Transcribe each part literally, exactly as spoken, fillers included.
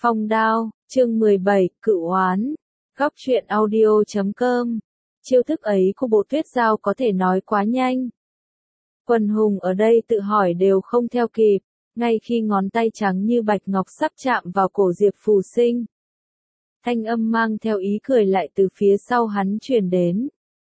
Phong đao, chương mười bảy, cựu oán. Góc truyện audio chấm com. Chiêu thức ấy của Bộ Tuyết Giao có thể nói quá nhanh. Quần hùng ở đây tự hỏi đều không theo kịp, ngay khi ngón tay trắng như bạch ngọc sắp chạm vào cổ Diệp Phù Sinh. Thanh âm mang theo ý cười lại từ phía sau hắn truyền đến.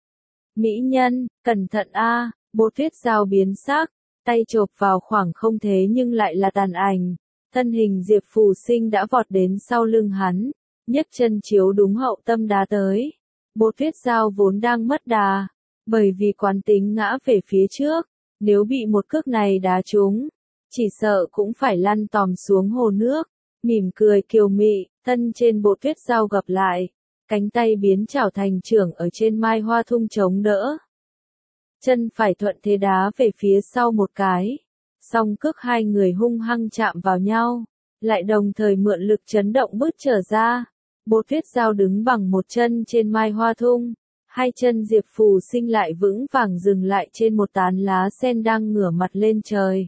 Mỹ nhân, cẩn thận a! Bộ Tuyết Giao biến sắc, tay chộp vào khoảng không thế nhưng lại là tàn ảnh. Thân hình Diệp Phù Sinh đã vọt đến sau lưng hắn, nhấc chân chiếu đúng hậu tâm đá tới. Bộ Tuyết Giao vốn đang mất đà, bởi vì quán tính ngã về phía trước, nếu bị một cước này đá trúng, chỉ sợ cũng phải lăn tòm xuống hồ nước. Mỉm cười kiều mị, thân trên Bộ Tuyết Giao gập lại, cánh tay biến chảo thành trưởng ở trên mai hoa thung chống đỡ. Chân phải thuận thế đá về phía sau một cái. Song cước hai người hung hăng chạm vào nhau, lại đồng thời mượn lực chấn động bứt trở ra. Bộ Tuyết Giao đứng bằng một chân trên mai hoa thung, hai chân Diệp Phù Sinh lại vững vàng dừng lại trên một tán lá sen đang ngửa mặt lên trời.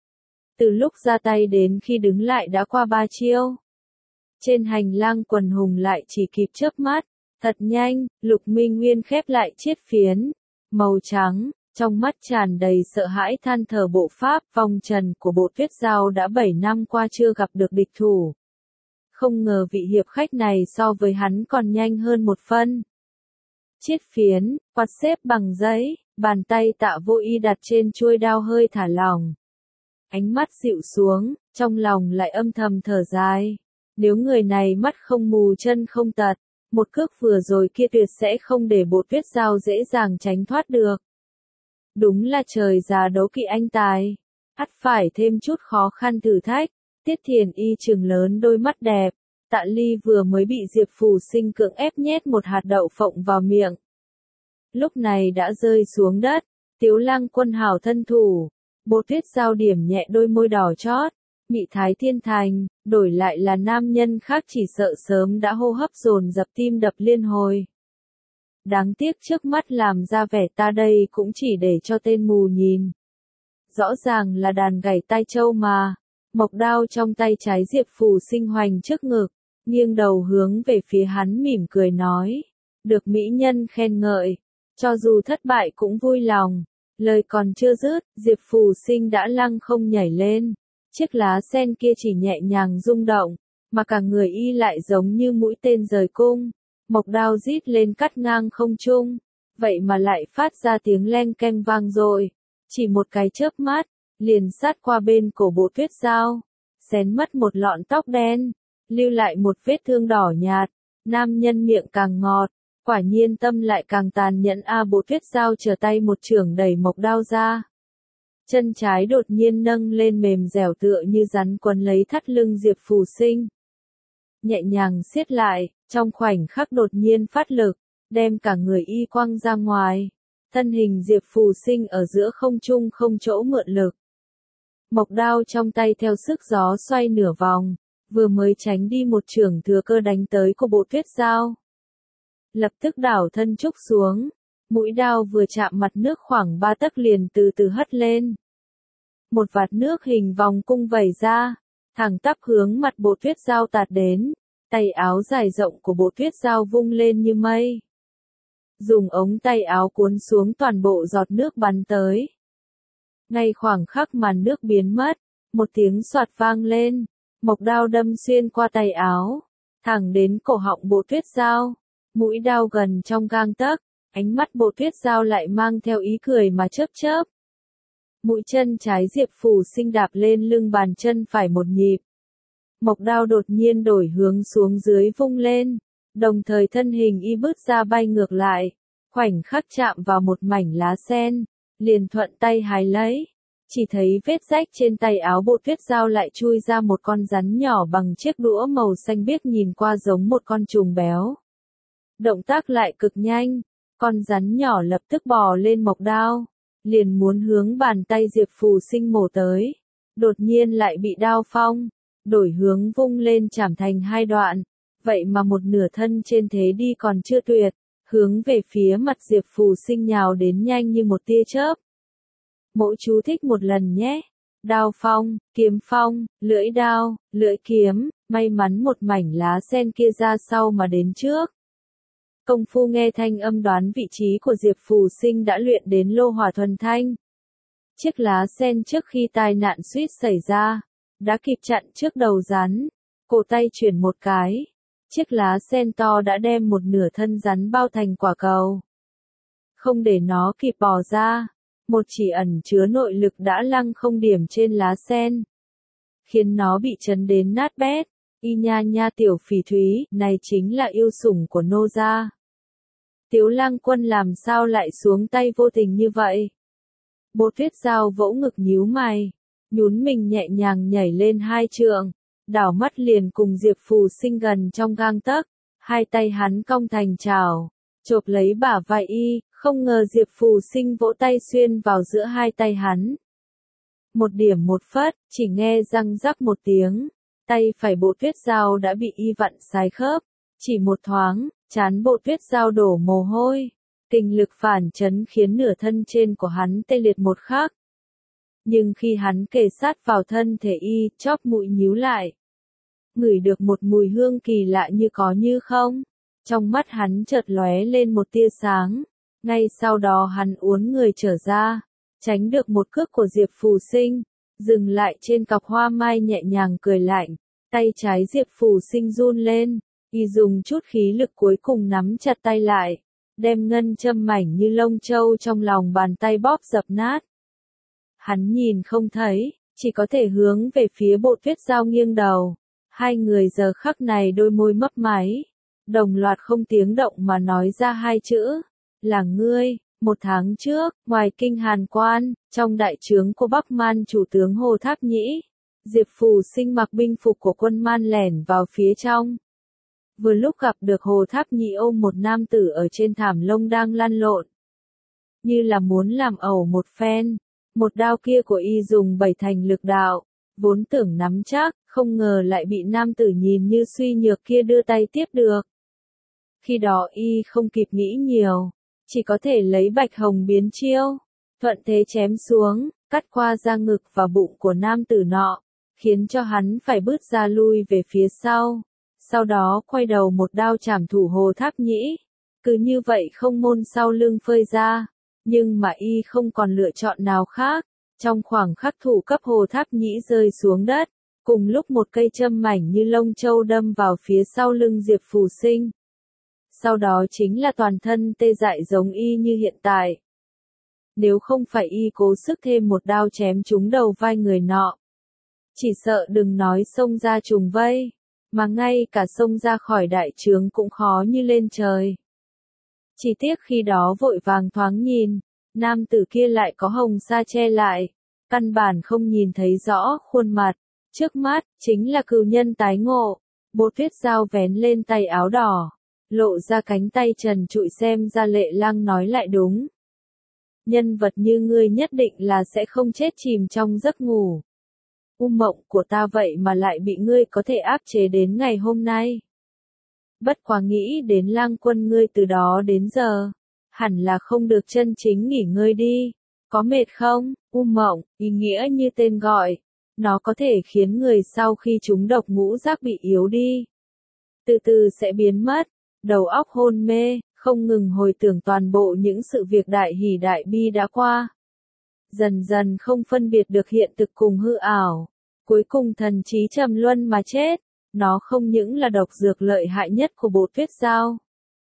Từ lúc ra tay đến khi đứng lại đã qua ba chiêu. Trên hành lang quần hùng lại chỉ kịp chớp mắt, thật nhanh, Lục Minh Nguyên khép lại chiết phiến màu trắng. Trong mắt tràn đầy sợ hãi than thở bộ pháp vong trần của Bộ Tuyết Giao đã bảy năm qua chưa gặp được địch thủ. Không ngờ vị hiệp khách này so với hắn còn nhanh hơn một phân. Chiết phiến, quạt xếp bằng giấy, bàn tay Tạ Vô Y đặt trên chuôi đao hơi thả lỏng. Ánh mắt dịu xuống, trong lòng lại âm thầm thở dài. Nếu người này mắt không mù chân không tật, một cước vừa rồi kia tuyệt sẽ không để Bộ Tuyết Giao dễ dàng tránh thoát được. Đúng là trời già đấu kỵ anh tài, ắt phải thêm chút khó khăn thử thách. Tiết Thiền Y trừng lớn đôi mắt đẹp, Tạ Ly vừa mới bị Diệp Phù Sinh cưỡng ép nhét một hạt đậu phộng vào miệng. Lúc này đã rơi xuống đất, Tiếu Lăng Quân hảo thân thủ, Bộ Tuyết Giao điểm nhẹ đôi môi đỏ chót, mị thái thiên thành, đổi lại là nam nhân khác chỉ sợ sớm đã hô hấp dồn dập tim đập liên hồi. Đáng tiếc trước mắt làm ra vẻ ta đây cũng chỉ để cho tên mù nhìn. Rõ ràng là đàn gảy tai châu mà. Mộc đao trong tay trái Diệp Phù Sinh hoành trước ngực, nghiêng đầu hướng về phía hắn mỉm cười nói. Được mỹ nhân khen ngợi, cho dù thất bại cũng vui lòng. Lời còn chưa dứt, Diệp Phù Sinh đã lăng không nhảy lên. Chiếc lá sen kia chỉ nhẹ nhàng rung động, mà cả người y lại giống như mũi tên rời cung. Mộc đao rít lên cắt ngang không trung, vậy mà lại phát ra tiếng leng keng vang dội. Chỉ một cái chớp mắt, liền sát qua bên cổ Bộ Tuyết Giao, xén mất một lọn tóc đen, lưu lại một vết thương đỏ nhạt. Nam nhân miệng càng ngọt, quả nhiên tâm lại càng tàn nhẫn a. Bộ Tuyết Giao trở tay một chưởng đẩy Mộc đao ra. Chân trái đột nhiên nâng lên mềm dẻo tựa như rắn quấn lấy thắt lưng Diệp Phù Sinh. Nhẹ nhàng siết lại, trong khoảnh khắc đột nhiên phát lực, đem cả người y quăng ra ngoài. Thân hình Diệp Phù Sinh ở giữa không trung không chỗ mượn lực. Mộc đao trong tay theo sức gió xoay nửa vòng, vừa mới tránh đi một chưởng thừa cơ đánh tới của Bộ Tuyết Giao. Lập tức đảo thân trúc xuống, mũi đao vừa chạm mặt nước khoảng ba tấc liền từ từ hất lên. Một vạt nước hình vòng cung vẩy ra, thẳng tắp hướng mặt Bộ Tuyết Giao tạt đến. Tay áo dài rộng của Bộ Tuyết Giao vung lên như mây. Dùng ống tay áo cuốn xuống toàn bộ giọt nước bắn tới. Ngay khoảng khắc màn nước biến mất, một tiếng xoạt vang lên, mộc đao đâm xuyên qua tay áo, thẳng đến cổ họng Bộ Tuyết Giao. Mũi đao gần trong gang tấc, ánh mắt Bộ Tuyết Giao lại mang theo ý cười mà chớp chớp. Mũi chân trái Diệp Phù Sinh đạp lên lưng bàn chân phải một nhịp. Mộc đao đột nhiên đổi hướng xuống dưới vung lên, đồng thời thân hình y bứt ra bay ngược lại, khoảnh khắc chạm vào một mảnh lá sen, liền thuận tay hái lấy. Chỉ thấy vết rách trên tay áo Bộ Tuyết Giao lại chui ra một con rắn nhỏ bằng chiếc đũa màu xanh biếc nhìn qua giống một con trùng béo. Động tác lại cực nhanh, con rắn nhỏ lập tức bò lên mộc đao, liền muốn hướng bàn tay Diệp Phù Sinh mổ tới, đột nhiên lại bị đao phong. Đổi hướng vung lên chảm thành hai đoạn, vậy mà một nửa thân trên thế đi còn chưa tuyệt, hướng về phía mặt Diệp Phù Sinh nhào đến nhanh như một tia chớp. Mộ chú thích một lần nhé. đao phong, kiếm phong, lưỡi đao, lưỡi kiếm, may mắn một mảnh lá sen kia ra sau mà đến trước. Công phu nghe thanh âm đoán vị trí của Diệp Phù Sinh đã luyện đến lô hỏa thuần thanh. Chiếc lá sen trước khi tai nạn suýt xảy ra, đã kịp chặn trước đầu rắn, cổ tay chuyển một cái, chiếc lá sen to đã đem một nửa thân rắn bao thành quả cầu. Không để nó kịp bò ra, một chỉ ẩn chứa nội lực đã lăng không điểm trên lá sen, khiến nó bị chấn đến nát bét. Y nha nha tiểu phỉ thúy, này chính là yêu sủng của nô gia. Tiếu Lăng Quân làm sao lại xuống tay vô tình như vậy? Bố Tuyết Giao vỗ ngực nhíu mày, nhún mình nhẹ nhàng nhảy lên hai trượng, đảo mắt liền cùng Diệp Phù Sinh gần trong gang tấc, hai tay hắn cong thành chảo, chộp lấy bả vai y, không ngờ Diệp Phù Sinh vỗ tay xuyên vào giữa hai tay hắn. Một điểm một phất, chỉ nghe răng rắc một tiếng, tay phải Bộ Tuyết Giao đã bị y vặn sai khớp, chỉ một thoáng, trán Bộ Tuyết Giao đổ mồ hôi, kình lực phản chấn khiến nửa thân trên của hắn tê liệt một khắc. Nhưng khi hắn kề sát vào thân thể y, chóp mũi nhíu lại, ngửi được một mùi hương kỳ lạ như có như không, trong mắt hắn chợt lóe lên một tia sáng, ngay sau đó hắn uốn người trở ra, tránh được một cước của Diệp Phù Sinh, dừng lại trên cọc hoa mai nhẹ nhàng cười lạnh, tay trái Diệp Phù Sinh run lên, y dùng chút khí lực cuối cùng nắm chặt tay lại, đem ngân châm mảnh như lông châu trong lòng bàn tay bóp dập nát. Hắn nhìn không thấy, chỉ có thể hướng về phía Bộ Tuyết Giao nghiêng đầu, hai người giờ khắc này đôi môi mấp máy, đồng loạt không tiếng động mà nói ra hai chữ, là ngươi. Một tháng trước, ngoài kinh Hàn Quan, trong đại trướng của Bắc Man chủ tướng Hồ Tháp Nhĩ, Diệp Phù Sinh mặc binh phục của quân Man lẻn vào phía trong. Vừa lúc gặp được Hồ Tháp Nhĩ ôm một nam tử ở trên thảm lông đang lăn lộn, như là muốn làm ẩu một phen. Một đao kia của y dùng bảy thành lực đạo, vốn tưởng nắm chắc, không ngờ lại bị nam tử nhìn như suy nhược kia đưa tay tiếp được. Khi đó y không kịp nghĩ nhiều, chỉ có thể lấy bạch hồng biến chiêu, thuận thế chém xuống, cắt qua da ngực và bụng của nam tử nọ, khiến cho hắn phải bước ra lui về phía sau, sau đó quay đầu một đao chảm thủ Hồ Tháp Nhĩ. Cứ như vậy không môn sau lưng phơi ra, nhưng mà y không còn lựa chọn nào khác, trong khoảng khắc thủ cấp Hồ Tháp Nhĩ rơi xuống đất, cùng lúc một cây châm mảnh như lông châu đâm vào phía sau lưng Diệp Phù Sinh. Sau đó chính là toàn thân tê dại giống y như hiện tại. Nếu không phải y cố sức thêm một đao chém trúng đầu vai người nọ, chỉ sợ đừng nói xông ra trùng vây, mà ngay cả xông ra khỏi đại trướng cũng khó như lên trời. Chỉ tiếc khi đó vội vàng thoáng nhìn, nam tử kia lại có hồng sa che lại, căn bản không nhìn thấy rõ khuôn mặt, trước mắt chính là cừu nhân tái ngộ. Bố Tuyết Giao vén lên tay áo đỏ, lộ ra cánh tay trần trụi, xem ra Lệ Lăng nói lại đúng. Nhân vật như ngươi nhất định là sẽ không chết chìm trong giấc ngủ. U mộng của ta vậy mà lại bị ngươi có thể áp chế đến ngày hôm nay. Bất quá nghĩ đến Lang Quân ngươi từ đó đến giờ, hẳn là không được chân chính nghỉ ngơi đi. Có mệt không? U mộng, ý nghĩa như tên gọi, nó có thể khiến người sau khi trúng độc ngũ giác bị yếu đi, từ từ sẽ biến mất, đầu óc hôn mê, không ngừng hồi tưởng toàn bộ những sự việc đại hỉ đại bi đã qua. Dần dần không phân biệt được hiện thực cùng hư ảo, cuối cùng thần trí trầm luân mà chết. Nó không những là độc dược lợi hại nhất của Bộ Tuyết Giao,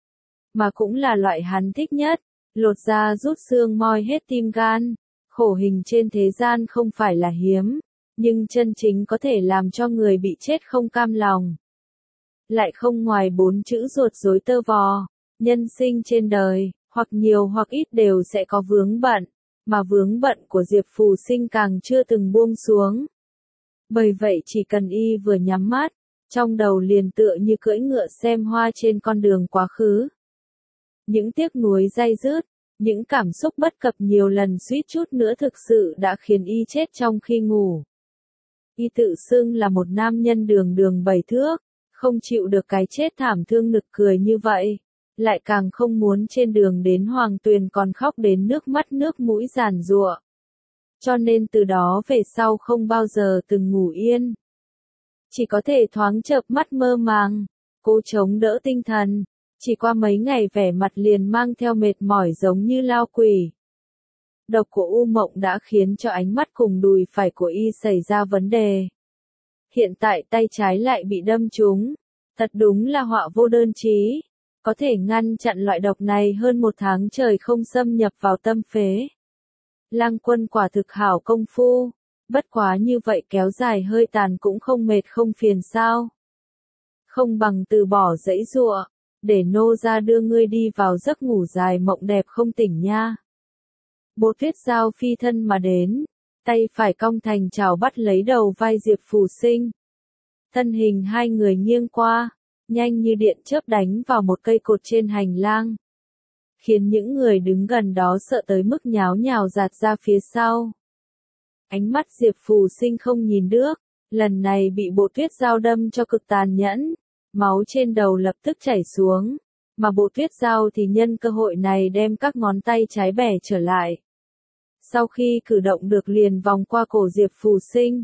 mà cũng là loại hắn thích nhất, lột da rút xương moi hết tim gan. Khổ hình trên thế gian không phải là hiếm, nhưng chân chính có thể làm cho người bị chết không cam lòng. Lại không ngoài bốn chữ ruột rối tơ vò. Nhân sinh trên đời, hoặc nhiều hoặc ít đều sẽ có vướng bận, mà vướng bận của Diệp Phù Sinh càng chưa từng buông xuống. Bởi vậy chỉ cần y vừa nhắm mắt, trong đầu liền tựa như cưỡi ngựa xem hoa trên con đường quá khứ. Những tiếc nuối day dứt, những cảm xúc bất cập nhiều lần suýt chút nữa thực sự đã khiến y chết trong khi ngủ. Y tự xưng là một nam nhân đường đường bảy thước, không chịu được cái chết thảm thương nực cười như vậy, lại càng không muốn trên đường đến Hoàng Tuyền còn khóc đến nước mắt nước mũi giàn giụa. cho nên từ đó về sau không bao giờ từng ngủ yên. Chỉ có thể thoáng chợp mắt mơ màng, cố chống đỡ tinh thần, chỉ qua mấy ngày vẻ mặt liền mang theo mệt mỏi giống như lao quỷ. Độc của U Mộng đã khiến cho ánh mắt cùng đùi phải của y xảy ra vấn đề. Hiện tại tay trái lại bị đâm trúng, thật đúng là họa vô đơn chí. Có thể ngăn chặn loại độc này hơn một tháng trời không xâm nhập vào tâm phế. Lang Quân quả thực hảo công phu, bất quá như vậy kéo dài hơi tàn cũng không mệt không phiền sao. Không bằng từ bỏ dãy giụa, để nô ra đưa ngươi đi vào giấc ngủ dài mộng đẹp không tỉnh nha. Bố Tuyết Giao phi thân mà đến, tay phải cong thành chảo bắt lấy đầu vai Diệp Phù Sinh. Thân hình hai người nghiêng qua, nhanh như điện chớp đánh vào một cây cột trên hành lang, khiến những người đứng gần đó sợ tới mức nháo nhào giạt ra phía sau. Ánh mắt Diệp Phù Sinh không nhìn đước, lần này bị Bộ Tuyết Giao đâm cho cực tàn nhẫn, máu trên đầu lập tức chảy xuống, mà Bộ Tuyết Giao thì nhân cơ hội này đem các ngón tay trái bẻ trở lại. Sau khi cử động được liền vòng qua cổ Diệp Phù Sinh.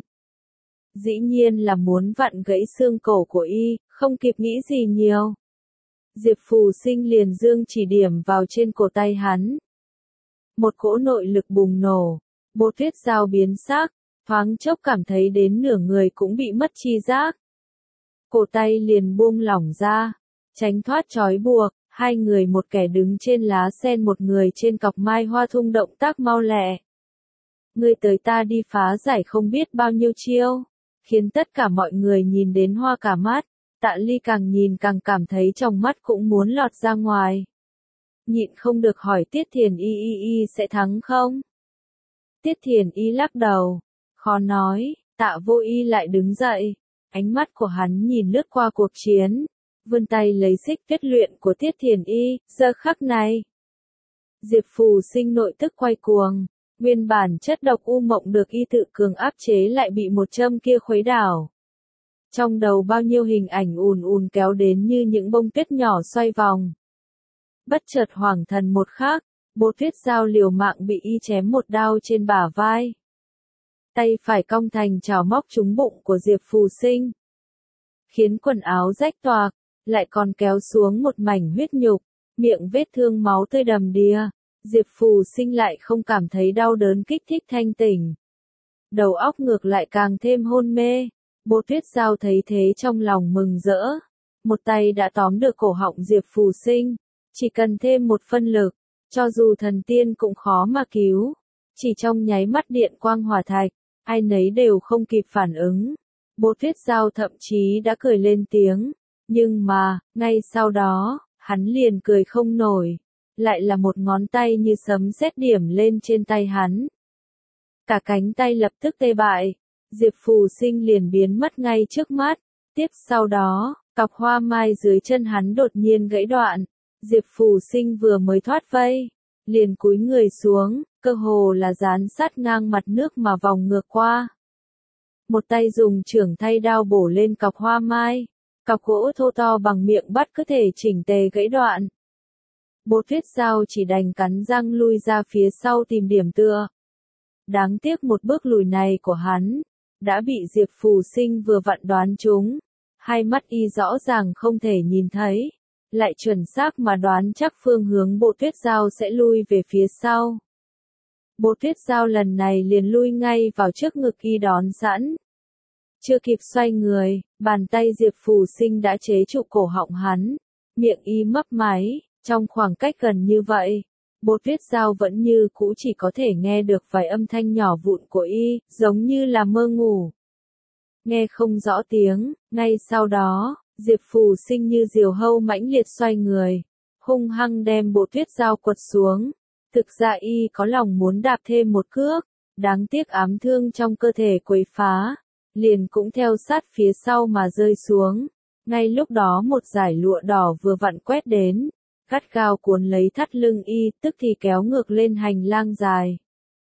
Dĩ nhiên là muốn vặn gãy xương cổ của y, không kịp nghĩ gì nhiều. Diệp Phù Sinh liền dương chỉ điểm vào trên cổ tay hắn. Một cỗ nội lực bùng nổ, Bộ Tuyết Giao biến sắc, thoáng chốc cảm thấy đến nửa người cũng bị mất chi giác. Cổ tay liền buông lỏng ra, tránh thoát trói buộc, hai người một kẻ đứng trên lá sen một người trên cọc mai hoa thung động tác mau lẹ. Ngươi tới ta đi phá giải không biết bao nhiêu chiêu, khiến tất cả mọi người nhìn đến hoa cả mắt. Tạ Ly càng nhìn càng cảm thấy trong mắt cũng muốn lọt ra ngoài. Nhịn không được hỏi Tiết Thiền Y Y Y sẽ thắng không? Tiết Thiền Y lắc đầu, khó nói. Tạ Vô Y lại đứng dậy, ánh mắt của hắn nhìn lướt qua cuộc chiến, vươn tay lấy xích kết luyện của Tiết Thiền Y. Giờ khắc này, Diệp Phù Sinh nội tức quay cuồng, nguyên bản chất độc U Mộng được y tự cường áp chế lại bị một châm kia khuấy đảo. Trong đầu bao nhiêu hình ảnh ùn ùn kéo đến như những bông tuyết nhỏ xoay vòng. Bất chợt hoảng thần một khắc, Bộ Tuyết Giao liều mạng bị y chém một đao trên bả vai. Tay phải cong thành chảo móc trúng bụng của Diệp Phù Sinh, khiến quần áo rách toạc, lại còn kéo xuống một mảnh huyết nhục, miệng vết thương máu tươi đầm đìa. Diệp Phù Sinh lại không cảm thấy đau đớn kích thích thanh tỉnh. Đầu óc ngược lại càng thêm hôn mê. Bộ Tuyết Giao thấy thế trong lòng mừng rỡ, một tay đã tóm được cổ họng Diệp Phù Sinh, chỉ cần thêm một phân lực, cho dù thần tiên cũng khó mà cứu. Chỉ trong nháy mắt điện quang hỏa thạch, ai nấy đều không kịp phản ứng. Bộ Tuyết Giao thậm chí đã cười lên tiếng, nhưng mà, ngay sau đó, hắn liền cười không nổi, lại là một ngón tay như sấm sét điểm lên trên tay hắn. Cả cánh tay lập tức tê bại. Diệp Phù Sinh liền biến mất ngay trước mắt. Tiếp sau đó, cọc hoa mai dưới chân hắn đột nhiên gãy đoạn. Diệp Phù Sinh vừa mới thoát vây, liền cúi người xuống, cơ hồ là dán sát ngang mặt nước mà vòng ngược qua. Một tay dùng chưởng thay đao bổ lên cọc hoa mai, cọc gỗ thô to bằng miệng bắt cứ thể chỉnh tề gãy đoạn. Bộ Tuyết Giao chỉ đành cắn răng lui ra phía sau tìm điểm tựa. Đáng tiếc một bước lùi này của hắn đã bị Diệp Phù Sinh vừa vặn đoán trúng, hai mắt y rõ ràng không thể nhìn thấy, lại chuẩn xác mà đoán chắc phương hướng Bộ Tuyết Giao sẽ lui về phía sau. Bộ Tuyết Giao lần này liền lui ngay vào trước ngực y đón sẵn. Chưa kịp xoay người, bàn tay Diệp Phù Sinh đã chế trụ cổ họng hắn, miệng y mấp máy, trong khoảng cách gần như vậy. Bộ Tuyết Giao vẫn như cũ chỉ có thể nghe được vài âm thanh nhỏ vụn của y, giống như là mơ ngủ. Nghe không rõ tiếng, ngay sau đó, Diệp Phù Sinh như diều hâu mãnh liệt xoay người, hung hăng đem Bộ Tuyết Giao quật xuống. Thực ra y có lòng muốn đạp thêm một cước, đáng tiếc ám thương trong cơ thể quấy phá, liền cũng theo sát phía sau mà rơi xuống. Ngay lúc đó một dải lụa đỏ vừa vặn quét đến, gắt gao cuốn lấy thắt lưng y, tức thì kéo ngược lên hành lang dài.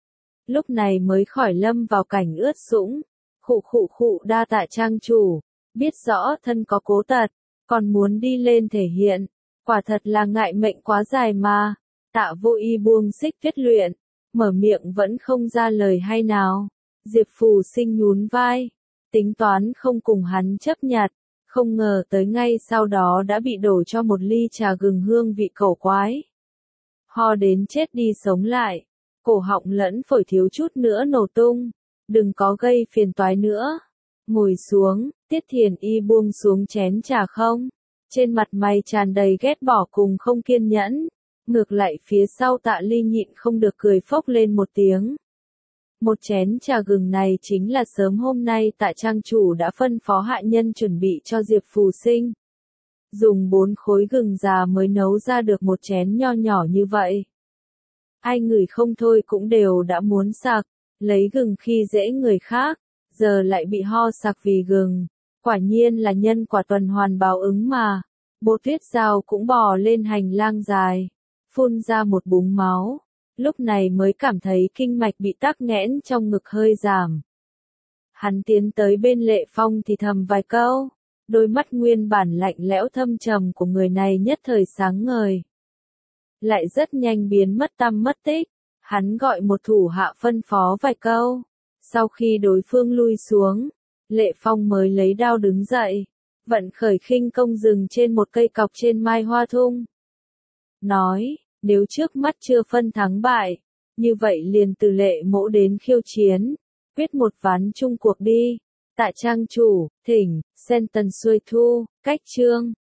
Lúc này mới khỏi lâm vào cảnh ướt sũng, khụ khụ khụ đa tạ trang chủ, biết rõ thân có cố tật, còn muốn đi lên thể hiện, quả thật là ngại mệnh quá dài mà. Tạ Vô Y buông xích kết luyện, mở miệng vẫn không ra lời hay nào. Diệp Phù Sinh nhún vai, tính toán không cùng hắn chấp nhặt, không ngờ tới ngay sau đó đã bị đổ cho một ly trà gừng hương vị cổ quái. Ho đến chết đi sống lại, cổ họng lẫn phổi thiếu chút nữa nổ tung, đừng có gây phiền toái nữa. Ngồi xuống, Tiết Thiền Y buông xuống chén trà không, trên mặt mày tràn đầy ghét bỏ cùng không kiên nhẫn, ngược lại phía sau Tạ Ly nhịn không được cười phốc lên một tiếng. Một chén trà gừng này chính là sớm hôm nay Tạ trang chủ đã phân phó hạ nhân chuẩn bị cho Diệp Phù Sinh. Dùng bốn khối gừng già mới nấu ra được một chén nho nhỏ như vậy. Ai ngửi không thôi cũng đều đã muốn sặc, lấy gừng khi dễ người khác, giờ lại bị ho sặc vì gừng. Quả nhiên là nhân quả tuần hoàn báo ứng mà. Bột Tuyết Giao cũng bò lên hành lang dài, phun ra một búng máu. Lúc này mới cảm thấy kinh mạch bị tắc nghẽn trong ngực hơi giảm. Hắn tiến tới bên Lệ Phong thì thầm vài câu, đôi mắt nguyên bản lạnh lẽo thâm trầm của người này nhất thời sáng ngời. Lại rất nhanh biến mất tăm mất tích, hắn gọi một thủ hạ phân phó vài câu. Sau khi đối phương lui xuống, Lệ Phong mới lấy đao đứng dậy, vận khởi khinh công dừng trên một cây cọc trên Mai Hoa Thung. Nói, nếu trước mắt chưa phân thắng bại, như vậy liền từ Lệ Mỗ đến khiêu chiến, quyết một ván chung cuộc đi. Tạ trang chủ, thỉnh, sen tần xuôi thu, cách chương.